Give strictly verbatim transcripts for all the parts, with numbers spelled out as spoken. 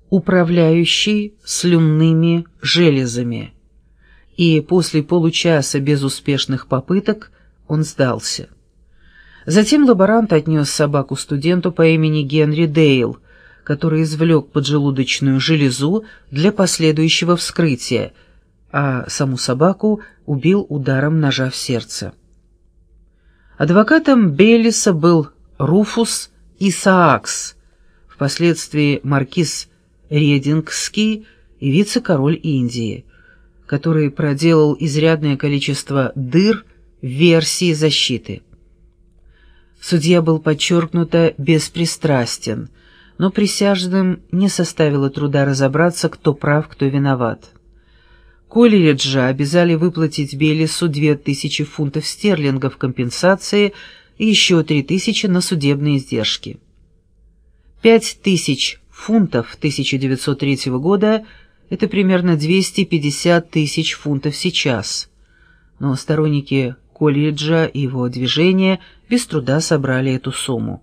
управляющий слюнными железами, и после получаса безуспешных попыток он сдался. Затем лаборант отнес собаку студенту по имени Генри Дейл, который извлек поджелудочную железу для последующего вскрытия, а саму собаку убил ударом ножа в сердце. Адвокатом Бейлиса был Руфус Исаакс, впоследствии маркиз Редингский и вице-король Индии, который проделал изрядное количество дыр в версии защиты. Судья был подчеркнуто беспристрастен, но присяжным не составило труда разобраться, кто прав, кто виноват. Коллериджа обязали выплатить Бейлису две тысячи фунтов стерлингов компенсации и еще три тысячи на судебные издержки. Пять тысяч фунтов тысяча девятьсот третьего года – это примерно двести пятьдесят тысяч фунтов сейчас, но сторонники Коллериджа и его движения без труда собрали эту сумму.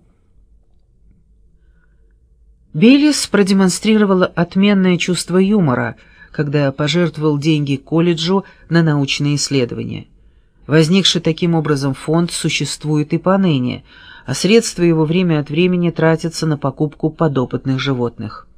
Бейлис продемонстрировал отменное чувство юмора, когда пожертвовал деньги колледжу на научные исследования. Возникший таким образом фонд существует и поныне, а средства его время от времени тратятся на покупку подопытных животных.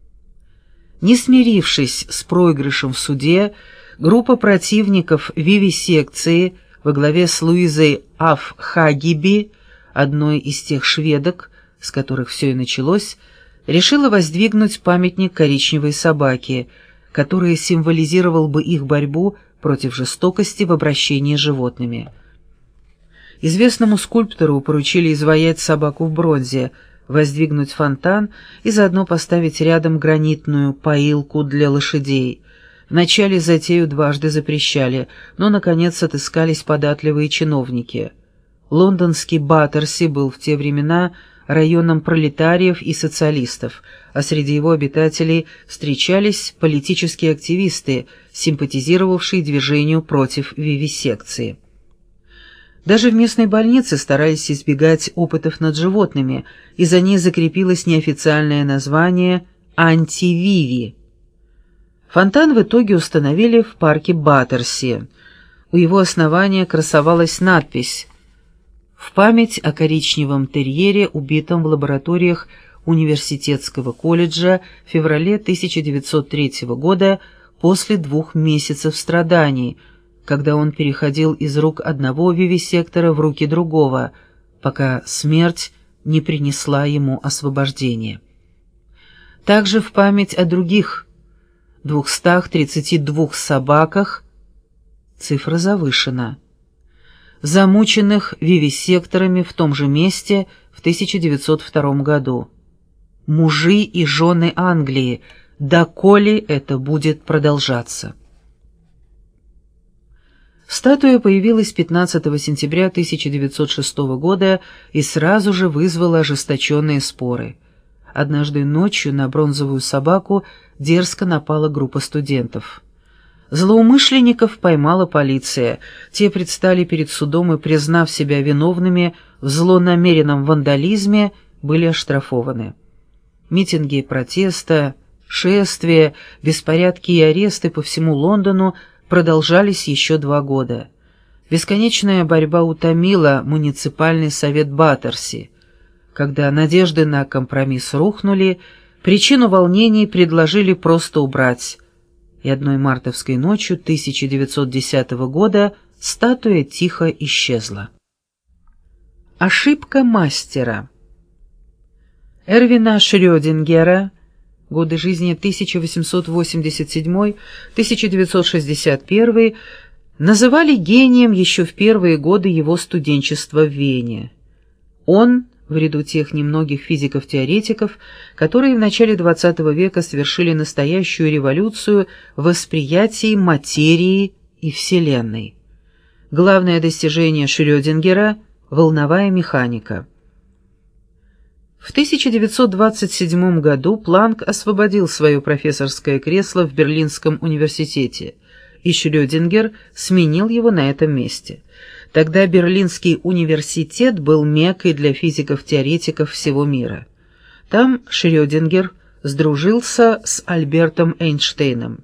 Не смирившись с проигрышем в суде, группа противников вивисекции во главе с Луизой Афхагиби, одной из тех шведок, с которых все и началось, решила воздвигнуть памятник коричневой собаке, который символизировал бы их борьбу против жестокости в обращении с животными. Известному скульптору поручили изваять собаку в бронзе, воздвигнуть фонтан и заодно поставить рядом гранитную поилку для лошадей. Вначале затею дважды запрещали, но, наконец, отыскались податливые чиновники. Лондонский Баттерси был в те времена районом пролетариев и социалистов, а среди его обитателей встречались политические активисты, симпатизировавшие движению против вивисекции. Даже в местной больнице старались избегать опытов над животными, и за ней закрепилось неофициальное название «антививи». Фонтан в итоге установили в парке Баттерси. У его основания красовалась надпись «В память о коричневом терьере, убитом в лабораториях университетского колледжа в феврале тысяча девятьсот третьего года после двух месяцев страданий, когда он переходил из рук одного вивисектора в руки другого, пока смерть не принесла ему освобождение». Также в память о других двухстах тридцати двух собаках, цифра завышена, замученных вивисекторами в том же месте в тысяча девятьсот втором году. Мужи и жены Англии, доколе это будет продолжаться. Статуя появилась пятнадцатого сентября тысяча девятьсот шестого года и сразу же вызвала ожесточенные споры. Однажды ночью на бронзовую собаку дерзко напала группа студентов. Злоумышленников поймала полиция. Те предстали перед судом и, признав себя виновными в злонамеренном вандализме, были оштрафованы. Митинги протеста, шествия, беспорядки и аресты по всему Лондону продолжались еще два года. Бесконечная борьба утомила муниципальный совет Баттерси. Когда надежды на компромисс рухнули, причину волнений предложили просто убрать, и одной мартовской ночью тысяча девятьсот десятого года статуя тихо исчезла. Ошибка мастера. Эрвина Шрёдингера, годы жизни тысяча восемьсот восемьдесят седьмой — тысяча девятьсот шестьдесят первый, называли гением еще в первые годы его студенчества в Вене. Он, в ряду тех немногих физиков-теоретиков, которые в начале двадцатого века совершили настоящую революцию в восприятии материи и Вселенной. Главное достижение Шрёдингера — волновая механика. В тысяча девятьсот двадцать седьмом году Планк освободил свое профессорское кресло в Берлинском университете, и Шрёдингер сменил его на этом месте. Тогда Берлинский университет был меккой для физиков-теоретиков всего мира. Там Шрёдингер сдружился с Альбертом Эйнштейном.